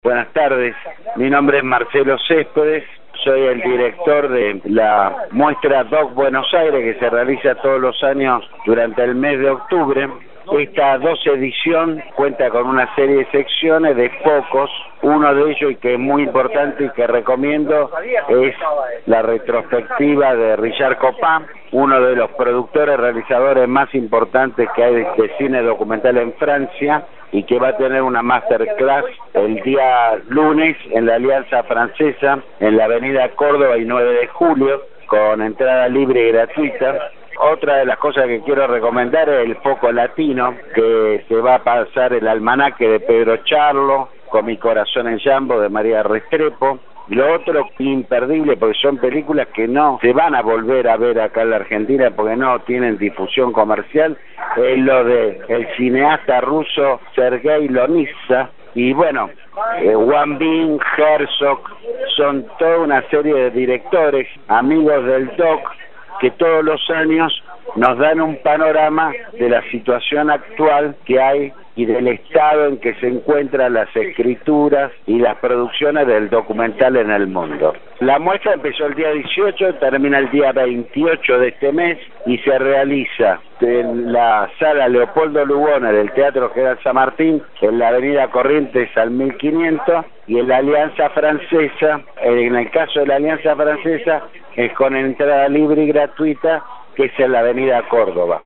Buenas tardes, mi nombre es Marcelo Céspedes, soy el director de la muestra DOC Buenos Aires que se realiza todos los años durante el mes de octubre. Esta 12 edición cuenta con una serie de secciones de focos. Uno de ellos, y que es muy importante y que recomiendo, es la retrospectiva de Richard Copin, uno de los productores realizadores más importantes que hay de cine documental en Francia, y que va a tener una masterclass el día lunes en la Alianza Francesa, en la avenida Córdoba y 9 de julio, con entrada libre y gratuita. Otra de las cosas que quiero recomendar es el foco latino, que se va a pasar el almanaque de Pedro Charlo, Con mi corazón en Jambo de María Restrepo. Lo otro imperdible, porque son películas que no se van a volver a ver acá en la Argentina porque no tienen difusión comercial, es lo de el cineasta ruso Sergei Lonitsa. Y bueno, Wang Bin, Herzog, son toda una serie de directores, amigos del DOC, que todos los años nos dan un panorama de la situación actual que hay y del estado en que se encuentran las escrituras y las producciones del documental en el mundo. La muestra empezó el día 18, termina el día 28 de este mes y se realiza en la sala Leopoldo Lugones del Teatro General San Martín, en la avenida Corrientes al 1500, y en la Alianza Francesa, en el caso de la Alianza Francesa, es con entrada libre y gratuita, que es en la avenida Córdoba.